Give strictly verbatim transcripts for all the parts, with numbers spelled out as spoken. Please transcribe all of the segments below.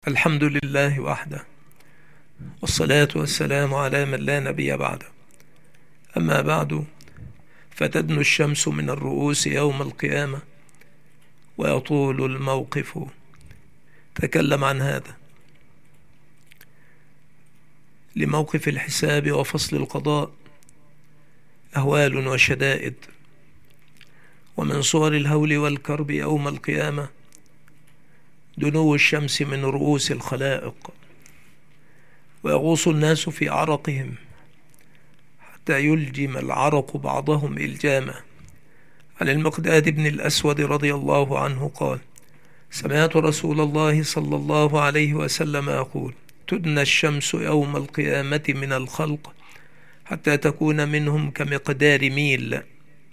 الحمد لله وحده، والصلاة والسلام على من لا نبي بعده. أما بعد، فتدنو الشمس من الرؤوس يوم القيامة ويطول الموقف. تكلم عن هذا لموقف الحساب وفصل القضاء أهوال وشدائد، ومن صور الهول والكرب يوم القيامة دنو الشمس من رؤوس الخلائق، ويغوص الناس في عرقهم حتى يلجم العرق بعضهم إلجاما. عن المقداد بن الأسود رضي الله عنه قال: سمعت رسول الله صلى الله عليه وسلم يقول: تدنى الشمس يوم القيامة من الخلق حتى تكون منهم كمقدار ميل.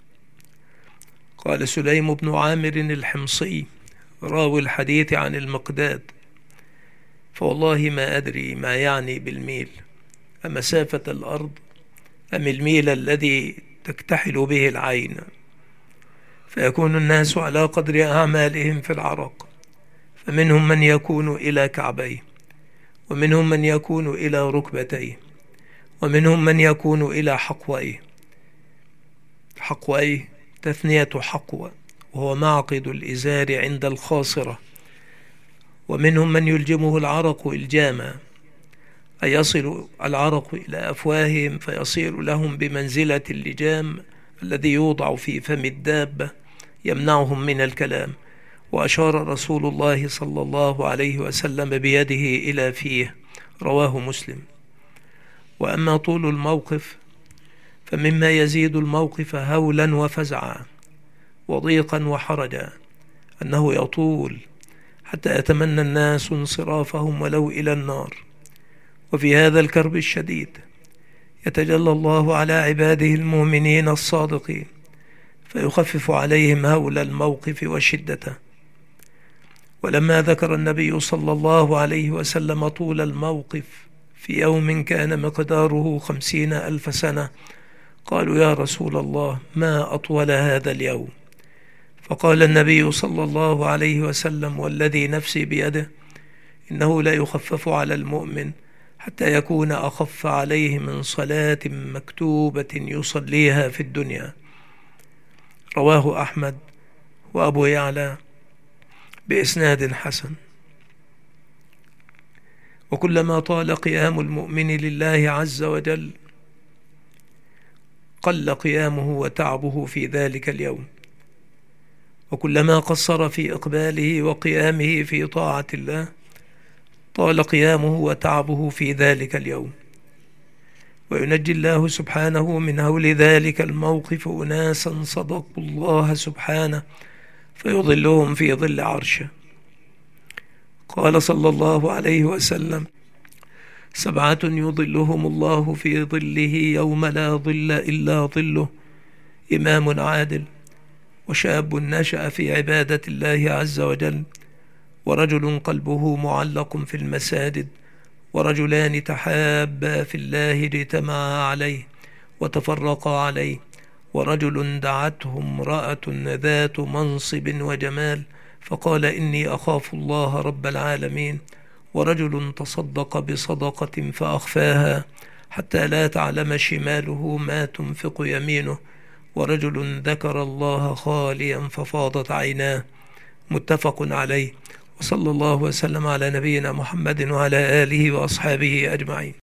قال سليم بن عامر الحمصي راوي الحديث عن المقداد: فوالله ما أدري ما يعني بالميل، أمسافة الأرض أم الميل الذي تكتحل به العين؟ فيكون الناس على قدر أعمالهم في العرق، فمنهم من يكون إلى كعبيه، ومنهم من يكون إلى ركبتيه، ومنهم من يكون إلى حقويه. حقويه تثنية حقوة، وهو معقد الإزار عند الخاصرة. ومنهم من يلجمه العرق إلجاما، أي يصل العرق إلى أفواههم فيصير لهم بمنزلة اللجام الذي يوضع في فم الدابة يمنعهم من الكلام. وأشار رسول الله صلى الله عليه وسلم بيده إلى فيه، رواه مسلم. وأما طول الموقف فمما يزيد الموقف هولا وفزعا وضيقا وحرجا أنه يطول حتى يتمنى الناس انصرافهم ولو إلى النار. وفي هذا الكرب الشديد يتجلى الله على عباده المؤمنين الصادقين فيخفف عليهم هول الموقف وشدته. ولما ذكر النبي صلى الله عليه وسلم طول الموقف في يوم كان مقداره خمسين ألف سنة، قالوا: يا رسول الله، ما أطول هذا اليوم؟ فقال النبي صلى الله عليه وسلم: والذي نفسي بيده إنه لا يخفف على المؤمن حتى يكون أخف عليه من صلاة مكتوبة يصليها في الدنيا. رواه أحمد وأبو يعلى بإسناد حسن. وكلما طال قيام المؤمن لله عز وجل قل قيامه وتعبه في ذلك اليوم، وكلما قصر في إقباله وقيامه في طاعة الله طال قيامه وتعبه في ذلك اليوم. وينجي الله سبحانه من هول ذلك الموقف أناسا صدقوا الله سبحانه فيظلهم في ظل عرشه. قال صلى الله عليه وسلم: سبعة يظلهم الله في ظله يوم لا ظل إلا ظله: إمام عادل، وشاب نشأ في عبادة الله عز وجل، ورجل قلبه معلق في المساجد، ورجلان تحابا في الله اجتمعا عليه وتفرقا عليه، ورجل دعته امرأة ذات منصب وجمال فقال: إني أخاف الله رب العالمين، ورجل تصدق بصدقة فأخفاها حتى لا تعلم شماله ما تنفق يمينه، ورجل ذكر الله خاليا ففاضت عيناه. متفق عليه. وصلى الله وسلم على نبينا محمد وعلى آله وأصحابه أجمعين.